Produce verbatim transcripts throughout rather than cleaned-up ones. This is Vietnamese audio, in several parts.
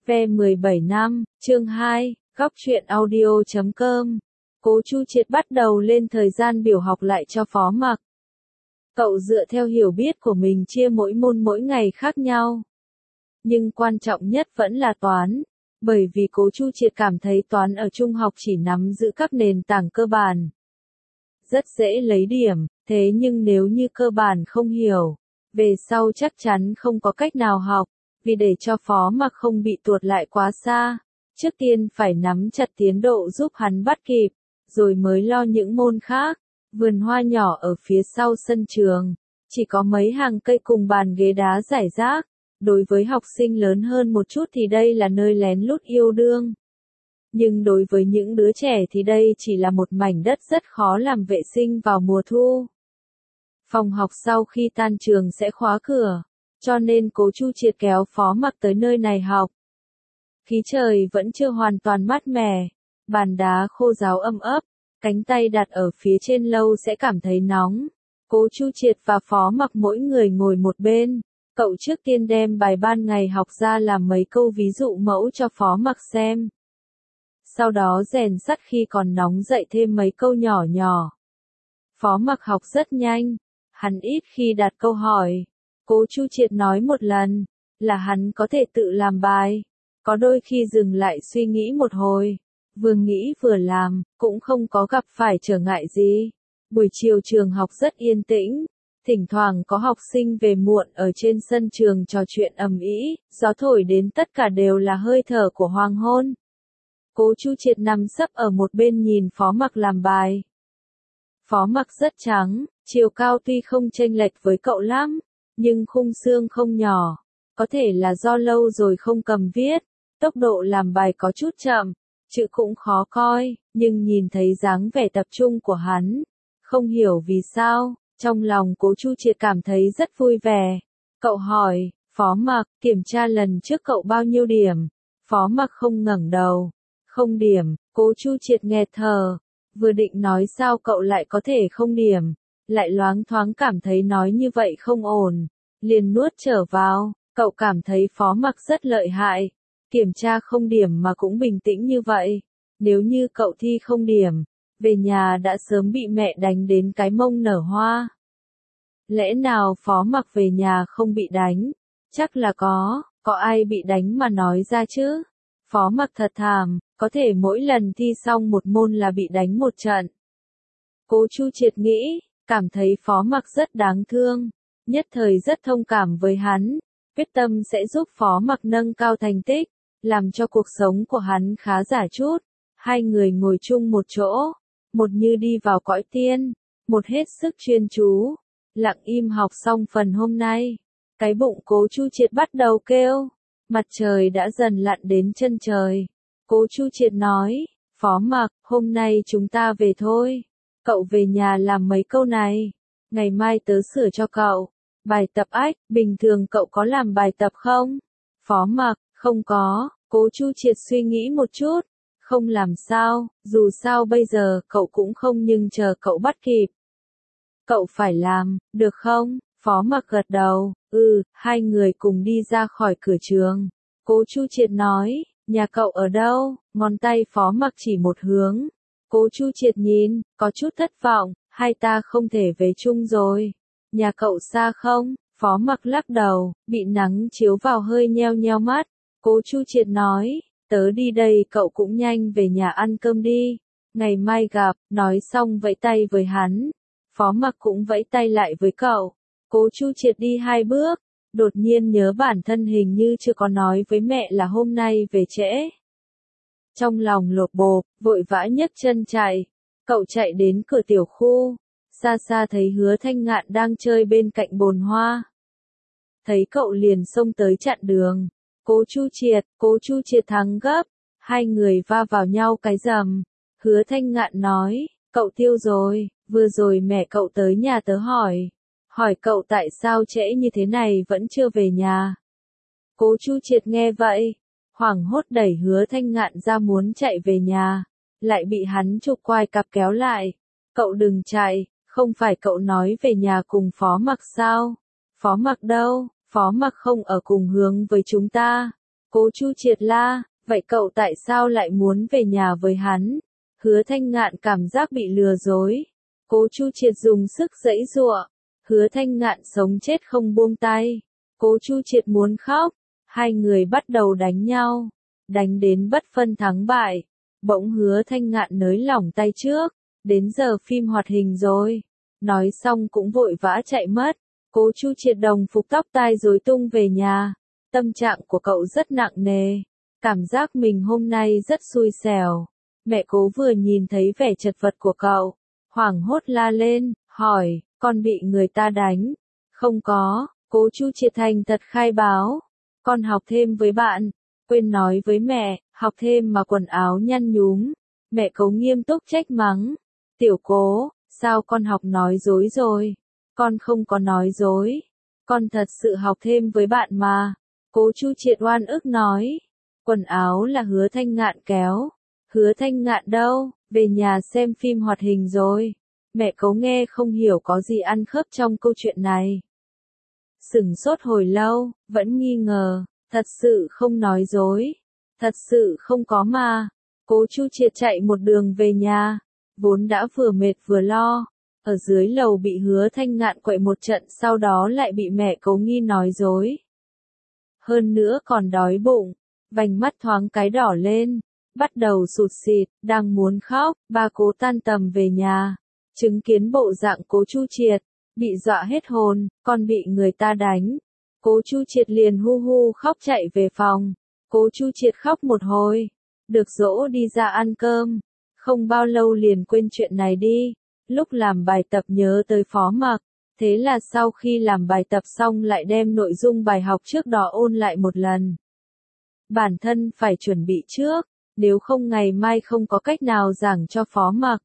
Ve mười bảy năm, chương hai, góc truyện audio chấm com. Cố Chu Triệt bắt đầu lên thời gian biểu học lại cho Phó Mặc. Cậu dựa theo hiểu biết của mình chia mỗi môn mỗi ngày khác nhau. Nhưng quan trọng nhất vẫn là toán, bởi vì Cố Chu Triệt cảm thấy toán ở trung học chỉ nắm giữ các nền tảng cơ bản. Rất dễ lấy điểm, thế nhưng nếu như cơ bản không hiểu, về sau chắc chắn không có cách nào học. Vì để cho Phó Mặc không bị tuột lại quá xa, trước tiên phải nắm chặt tiến độ giúp hắn bắt kịp, rồi mới lo những môn khác. Vườn hoa nhỏ ở phía sau sân trường, chỉ có mấy hàng cây cùng bàn ghế đá rải rác. Đối với học sinh lớn hơn một chút thì đây là nơi lén lút yêu đương. Nhưng đối với những đứa trẻ thì đây chỉ là một mảnh đất rất khó làm vệ sinh vào mùa thu. Phòng học sau khi tan trường sẽ khóa cửa, cho nên Cố Chu Triệt kéo Phó Mặc tới nơi này học. Khí trời vẫn chưa hoàn toàn mát mẻ, bàn đá khô ráo âm ấp, cánh tay đặt ở phía trên lâu sẽ cảm thấy nóng. Cố Chu Triệt và Phó Mặc mỗi người ngồi một bên, cậu trước tiên đem bài ban ngày học ra làm mấy câu ví dụ mẫu cho Phó Mặc xem. Sau đó rèn sắt khi còn nóng dạy thêm mấy câu nhỏ nhỏ. Phó Mặc học rất nhanh, hắn ít khi đặt câu hỏi. Cố Chu Triệt nói một lần, là hắn có thể tự làm bài. Có đôi khi dừng lại suy nghĩ một hồi, vừa nghĩ vừa làm, cũng không có gặp phải trở ngại gì. Buổi chiều trường học rất yên tĩnh, thỉnh thoảng có học sinh về muộn ở trên sân trường trò chuyện ầm ĩ, gió thổi đến tất cả đều là hơi thở của hoàng hôn. Cố Chu Triệt nằm sấp ở một bên nhìn Phó Mặc làm bài. Phó Mặc rất trắng, chiều cao tuy không chênh lệch với cậu lắm, nhưng khung xương không nhỏ, có thể là do lâu rồi không cầm viết, tốc độ làm bài có chút chậm, chữ cũng khó coi, nhưng nhìn thấy dáng vẻ tập trung của hắn, không hiểu vì sao, trong lòng Cố Chu Triệt cảm thấy rất vui vẻ. Cậu hỏi, Phó Mặc, kiểm tra lần trước cậu bao nhiêu điểm? Phó Mặc không ngẩng đầu. Không điểm. Cố Chu Triệt nghẹt thở, vừa định nói sao cậu lại có thể không điểm, lại loáng thoáng cảm thấy nói như vậy không ổn, liền nuốt trở vào. Cậu cảm thấy Phó Mặc rất lợi hại, kiểm tra không điểm mà cũng bình tĩnh như vậy. Nếu như cậu thi không điểm, về nhà đã sớm bị mẹ đánh đến cái mông nở hoa. Lẽ nào Phó Mặc về nhà không bị đánh? Chắc là có, có ai bị đánh mà nói ra chứ? Phó Mặc thật thàm, có thể mỗi lần thi xong một môn là bị đánh một trận. Cố Chu Triệt nghĩ, cảm thấy Phó Mặc rất đáng thương, nhất thời rất thông cảm với hắn, quyết tâm sẽ giúp Phó Mặc nâng cao thành tích, làm cho cuộc sống của hắn khá giả chút. Hai người ngồi chung một chỗ, một như đi vào cõi tiên, một hết sức chuyên chú, lặng im học xong phần hôm nay. Cái bụng Cố Chu Triệt bắt đầu kêu, mặt trời đã dần lặn đến chân trời. Cố Chu Triệt nói, Phó Mặc, hôm nay chúng ta về thôi. Cậu về nhà làm mấy câu này, ngày mai tớ sửa cho cậu. Bài tập ách, bình thường cậu có làm bài tập không? Phó Mặc, không có. Cố Chu Triệt suy nghĩ một chút, không làm sao, dù sao bây giờ cậu cũng không nhưng chờ cậu bắt kịp. Cậu phải làm, được không? Phó Mặc gật đầu, ừ, hai người cùng đi ra khỏi cửa trường. Cố Chu Triệt nói, nhà cậu ở đâu? Ngón tay Phó Mặc chỉ một hướng. Cố Chu Triệt nhìn, có chút thất vọng, hai ta không thể về chung rồi. Nhà cậu xa không? Phó Mặc lắc đầu, bị nắng chiếu vào hơi nheo nheo mắt. Cố Chu Triệt nói, tớ đi đây, cậu cũng nhanh về nhà ăn cơm đi. Ngày mai gặp. Nói xong vẫy tay với hắn. Phó Mặc cũng vẫy tay lại với cậu. Cố Chu Triệt đi hai bước, đột nhiên nhớ bản thân hình như chưa có nói với mẹ là hôm nay về trễ. Trong lòng lột bột, vội vã nhấc chân chạy. Cậu chạy đến cửa tiểu khu, xa xa thấy Hứa Thanh Ngạn đang chơi bên cạnh bồn hoa. Thấy cậu liền xông tới chặn đường. Cố Chu Triệt, Cố Chu Triệt thắng gấp, hai người va vào nhau cái rầm. Hứa Thanh Ngạn nói, cậu tiêu rồi, vừa rồi mẹ cậu tới nhà tớ hỏi. Hỏi cậu tại sao trễ như thế này vẫn chưa về nhà. Cố Chu Triệt nghe vậy, hoảng hốt đẩy Hứa Thanh Ngạn ra muốn chạy về nhà, lại bị hắn chụp quai cặp kéo lại. Cậu đừng chạy, không phải cậu nói về nhà cùng Phó Mặc sao? Phó Mặc đâu? Phó Mặc không ở cùng hướng với chúng ta. Cố Chu Triệt la, vậy cậu tại sao lại muốn về nhà với hắn? Hứa Thanh Ngạn cảm giác bị lừa dối. Cố Chu Triệt dùng sức giãy giụa. Hứa Thanh Ngạn sống chết không buông tay. Cố Chu Triệt muốn khóc. Hai người bắt đầu đánh nhau. Đánh đến bất phân thắng bại. Bỗng Hứa Thanh Ngạn nới lỏng tay trước. Đến giờ phim hoạt hình rồi. Nói xong cũng vội vã chạy mất. Cố Chu Triệt đồng phục tóc tai rối tung về nhà. Tâm trạng của cậu rất nặng nề. Cảm giác mình hôm nay rất xui xẻo. Mẹ Cố vừa nhìn thấy vẻ chật vật của cậu. Hoảng hốt la lên, hỏi, con bị người ta đánh. Không có, Cố Chu Triệt thành thật khai báo. Con học thêm với bạn. Quên nói với mẹ, học thêm mà quần áo nhăn nhúm. Mẹ Cố nghiêm túc trách mắng. Tiểu Cố, sao con học nói dối rồi? Con không có nói dối. Con thật sự học thêm với bạn mà. Cố Chu Triệt oan ức nói. Quần áo là Hứa Thanh Ngạn kéo. Hứa Thanh Ngạn đâu, về nhà xem phim hoạt hình rồi. Mẹ Cố nghe không hiểu có gì ăn khớp trong câu chuyện này. Sửng sốt hồi lâu, vẫn nghi ngờ, thật sự không nói dối. Thật sự không có mà. Cố Chu Triệt chạy một đường về nhà. Vốn đã vừa mệt vừa lo. Ở dưới lầu bị Hứa Thanh Ngạn quậy một trận, sau đó lại bị mẹ Cố nghi nói dối. Hơn nữa còn đói bụng. Vành mắt thoáng cái đỏ lên. Bắt đầu sụt sịt, đang muốn khóc. Ba Cố tan tầm về nhà. Chứng kiến bộ dạng Cố Chu Triệt. Bị dọa hết hồn, con bị người ta đánh. Cố Chu Triệt liền hu hu khóc chạy về phòng. Cố Chu Triệt khóc một hồi. Được dỗ đi ra ăn cơm. Không bao lâu liền quên chuyện này đi. Lúc làm bài tập nhớ tới Phó Mặc. Thế là sau khi làm bài tập xong lại đem nội dung bài học trước đó ôn lại một lần. Bản thân phải chuẩn bị trước. Nếu không ngày mai không có cách nào giảng cho Phó Mặc.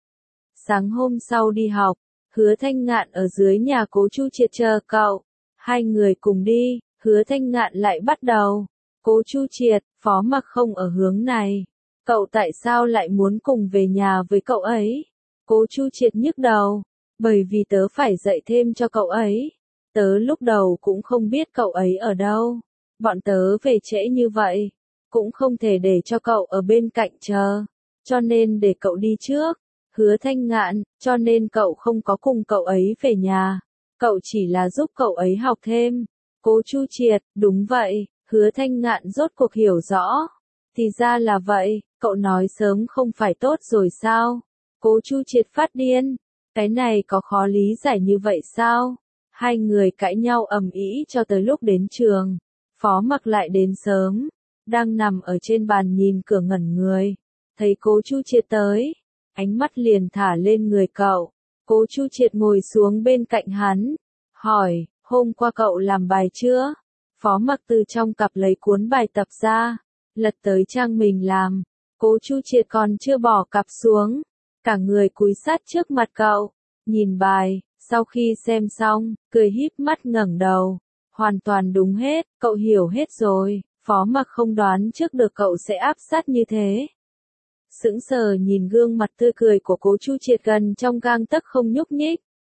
Sáng hôm sau đi học. Hứa Thanh Ngạn ở dưới nhà Cố Chu Triệt chờ cậu. Hai người cùng đi. Hứa Thanh Ngạn lại bắt đầu. Cố Chu Triệt, Phó Mặc không ở hướng này. Cậu tại sao lại muốn cùng về nhà với cậu ấy? Cố Chu Triệt nhức đầu. Bởi vì tớ phải dạy thêm cho cậu ấy. Tớ lúc đầu cũng không biết cậu ấy ở đâu. Bọn tớ về trễ như vậy. Cũng không thể để cho cậu ở bên cạnh chờ. Cho nên để cậu đi trước. Hứa Thanh Ngạn, cho nên cậu không có cùng cậu ấy về nhà. Cậu chỉ là giúp cậu ấy học thêm. Cố Chu Triệt, đúng vậy. Hứa Thanh Ngạn rốt cuộc hiểu rõ. Thì ra là vậy, cậu nói sớm không phải tốt rồi sao? Cố Chu Triệt phát điên. Cái này có khó lý giải như vậy sao? Hai người cãi nhau ầm ĩ cho tới lúc đến trường. Phó Mặc lại đến sớm. Đang nằm ở trên bàn nhìn cửa ngẩn người. Thấy Cố Chu Triệt tới. Ánh mắt liền thả lên người cậu. Cố Chu Triệt ngồi xuống bên cạnh hắn. Hỏi, hôm qua cậu làm bài chưa? Phó Mặc từ trong cặp lấy cuốn bài tập ra. Lật tới trang mình làm. Cố Chu Triệt còn chưa bỏ cặp xuống. Cả người cúi sát trước mặt cậu. Nhìn bài, sau khi xem xong, cười híp mắt ngẩng đầu. Hoàn toàn đúng hết, cậu hiểu hết rồi. Phó Mặc không đoán trước được cậu sẽ áp sát như thế. Sững sờ nhìn gương mặt tươi cười của Cố Chu Triệt gần trong gang tấc không nhúc nhích.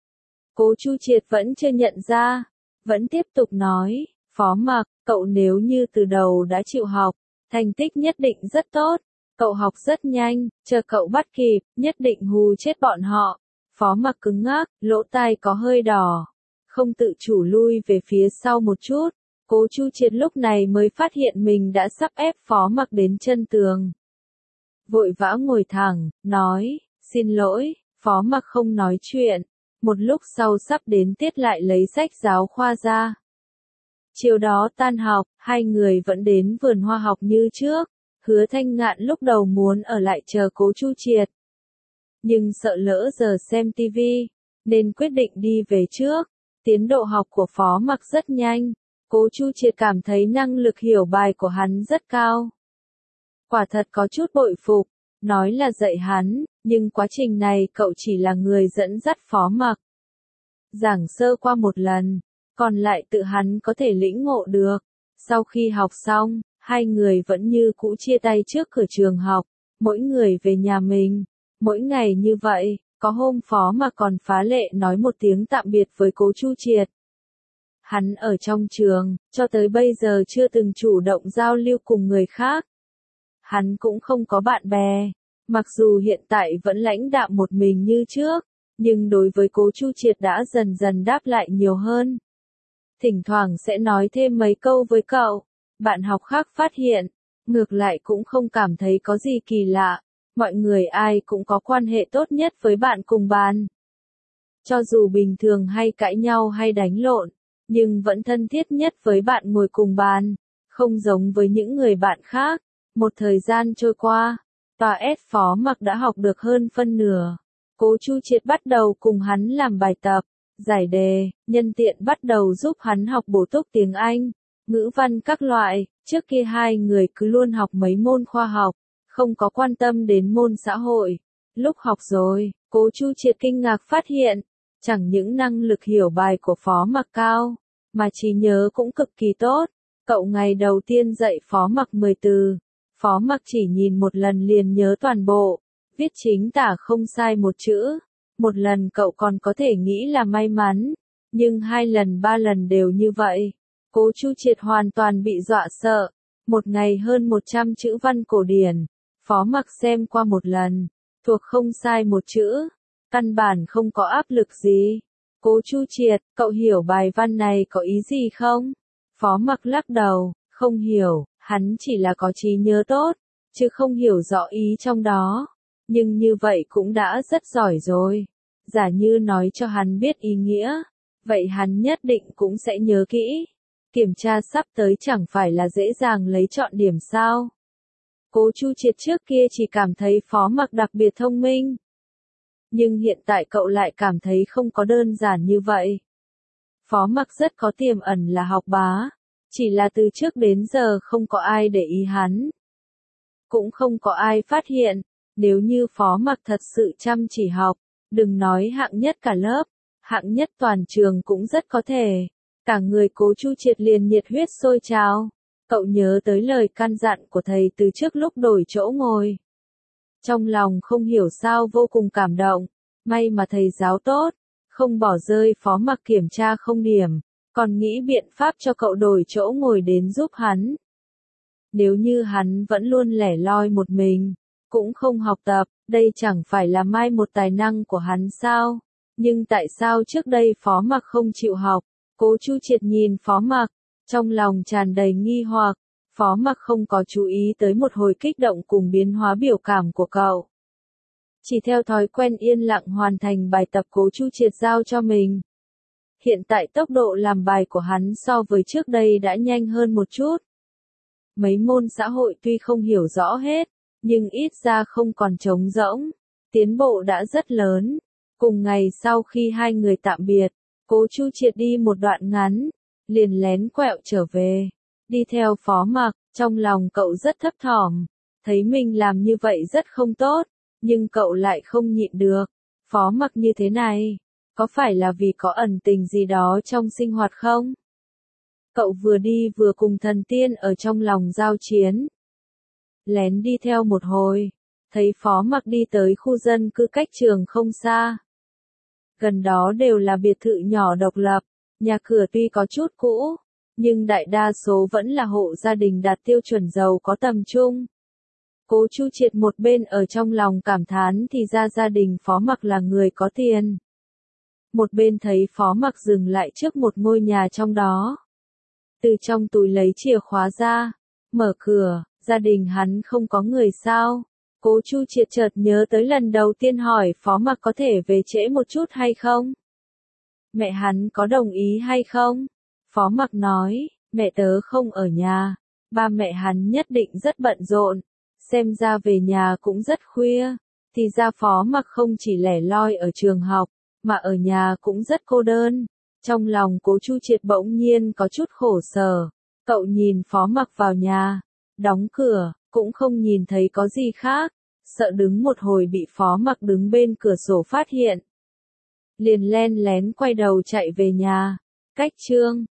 Cố Chu Triệt vẫn chưa nhận ra. Vẫn tiếp tục nói, Phó Mặc, cậu nếu như từ đầu đã chịu học, thành tích nhất định rất tốt. Cậu học rất nhanh, chờ cậu bắt kịp, nhất định hù chết bọn họ. Phó Mặc cứng ngắc, lỗ tai có hơi đỏ. Không tự chủ lui về phía sau một chút. Cố Chu Triệt lúc này mới phát hiện mình đã sắp ép Phó Mặc đến chân tường. Vội vã ngồi thẳng, nói, xin lỗi, Phó Mặc không nói chuyện. Một lúc sau sắp đến tiết lại lấy sách giáo khoa ra. Chiều đó tan học, hai người vẫn đến vườn hoa học như trước. Hứa Thanh Ngạn lúc đầu muốn ở lại chờ Cố Chu Triệt. Nhưng sợ lỡ giờ xem tivi, nên quyết định đi về trước. Tiến độ học của Phó Mặc rất nhanh. Cố Chu Triệt cảm thấy năng lực hiểu bài của hắn rất cao. Quả thật có chút bội phục, nói là dạy hắn, nhưng quá trình này cậu chỉ là người dẫn dắt Phó Mặc. Giảng sơ qua một lần, còn lại tự hắn có thể lĩnh ngộ được. Sau khi học xong, hai người vẫn như cũ chia tay trước cửa trường học, mỗi người về nhà mình. Mỗi ngày như vậy, có hôm Phó Mặc còn phá lệ nói một tiếng tạm biệt với Cố Chu Triệt. Hắn ở trong trường, cho tới bây giờ chưa từng chủ động giao lưu cùng người khác. Hắn cũng không có bạn bè, mặc dù hiện tại vẫn lãnh đạm một mình như trước, nhưng đối với Cố Chu Triệt đã dần dần đáp lại nhiều hơn. Thỉnh thoảng sẽ nói thêm mấy câu với cậu. Bạn học khác phát hiện, ngược lại cũng không cảm thấy có gì kỳ lạ, mọi người ai cũng có quan hệ tốt nhất với bạn cùng bàn. Cho dù bình thường hay cãi nhau hay đánh lộn, nhưng vẫn thân thiết nhất với bạn ngồi cùng bàn, không giống với những người bạn khác. Một thời gian trôi qua, tòa S Phó Mặc đã học được hơn phân nửa. Cố Chu Triệt bắt đầu cùng hắn làm bài tập, giải đề, nhân tiện bắt đầu giúp hắn học bổ túc tiếng Anh, ngữ văn các loại. Trước kia hai người cứ luôn học mấy môn khoa học, không có quan tâm đến môn xã hội. Lúc học rồi, Cố Chu Triệt kinh ngạc phát hiện, chẳng những năng lực hiểu bài của Phó Mặc cao, mà trí nhớ cũng cực kỳ tốt. Cậu ngày đầu tiên dạy Phó Mặc mười từ, Phó Mặc chỉ nhìn một lần liền nhớ toàn bộ, viết chính tả không sai một chữ. Một lần cậu còn có thể nghĩ là may mắn, nhưng hai lần ba lần đều như vậy. Cố Chu Triệt hoàn toàn bị dọa sợ. Một ngày hơn một trăm chữ văn cổ điển, Phó Mặc xem qua một lần, thuộc không sai một chữ, căn bản không có áp lực gì. Cố Chu Triệt, cậu hiểu bài văn này có ý gì không? Phó Mặc lắc đầu, không hiểu, hắn chỉ là có trí nhớ tốt, chứ không hiểu rõ ý trong đó. Nhưng như vậy cũng đã rất giỏi rồi. Giả như nói cho hắn biết ý nghĩa, vậy hắn nhất định cũng sẽ nhớ kỹ. Kiểm tra sắp tới chẳng phải là dễ dàng lấy chọn điểm sao? Cố Chu Triệt trước kia chỉ cảm thấy Phó Mặc đặc biệt thông minh. Nhưng hiện tại cậu lại cảm thấy không có đơn giản như vậy. Phó Mặc rất có tiềm ẩn là học bá, chỉ là từ trước đến giờ không có ai để ý hắn. Cũng không có ai phát hiện, nếu như Phó Mặc thật sự chăm chỉ học, đừng nói hạng nhất cả lớp, hạng nhất toàn trường cũng rất có thể. Cả người Cố Chu Triệt liền nhiệt huyết sôi trào. Cậu nhớ tới lời căn dặn của thầy từ trước lúc đổi chỗ ngồi. Trong lòng không hiểu sao vô cùng cảm động. May mà thầy giáo tốt, không bỏ rơi Phó Mặc kiểm tra không điểm, còn nghĩ biện pháp cho cậu đổi chỗ ngồi đến giúp hắn. Nếu như hắn vẫn luôn lẻ loi một mình, cũng không học tập, đây chẳng phải là mai một tài năng của hắn sao? Nhưng tại sao trước đây Phó Mặc không chịu học? Cố Chu Triệt nhìn Phó Mặc, trong lòng tràn đầy nghi hoặc. Phó Mặc không có chú ý tới một hồi kích động cùng biến hóa biểu cảm của cậu. Chỉ theo thói quen yên lặng hoàn thành bài tập Cố Chu Triệt giao cho mình. Hiện tại tốc độ làm bài của hắn so với trước đây đã nhanh hơn một chút. Mấy môn xã hội tuy không hiểu rõ hết, nhưng ít ra không còn trống rỗng. Tiến bộ đã rất lớn. Cùng ngày sau khi hai người tạm biệt, Cố Chu Triệt đi một đoạn ngắn, liền lén quẹo trở về. Đi theo Phó Mặc, trong lòng cậu rất thấp thỏm, thấy mình làm như vậy rất không tốt, nhưng cậu lại không nhịn được. Phó Mặc như thế này, có phải là vì có ẩn tình gì đó trong sinh hoạt không? Cậu vừa đi vừa cùng thần tiên ở trong lòng giao chiến. Lén đi theo một hồi, thấy Phó Mặc đi tới khu dân cư cách trường không xa. Gần đó đều là biệt thự nhỏ độc lập, nhà cửa tuy có chút cũ, nhưng đại đa số vẫn là hộ gia đình đạt tiêu chuẩn giàu có tầm trung. Cố Chu Triệt một bên ở trong lòng cảm thán thì ra gia đình Phó Mặc là người có tiền. Một bên thấy Phó Mặc dừng lại trước một ngôi nhà trong đó. Từ trong túi lấy chìa khóa ra, mở cửa, gia đình hắn không có người sao? Cố Chu Triệt chợt nhớ tới lần đầu tiên hỏi Phó Mặc có thể về trễ một chút hay không? Mẹ hắn có đồng ý hay không? Phó Mặc nói, mẹ tớ không ở nhà, ba mẹ hắn nhất định rất bận rộn, xem ra về nhà cũng rất khuya. Thì ra Phó Mặc không chỉ lẻ loi ở trường học, mà ở nhà cũng rất cô đơn. Trong lòng Cố Chu Triệt bỗng nhiên có chút khổ sở. Cậu nhìn Phó Mặc vào nhà, đóng cửa, cũng không nhìn thấy có gì khác, sợ đứng một hồi bị Phó Mặc đứng bên cửa sổ phát hiện. Liền len lén quay đầu chạy về nhà. Cách chương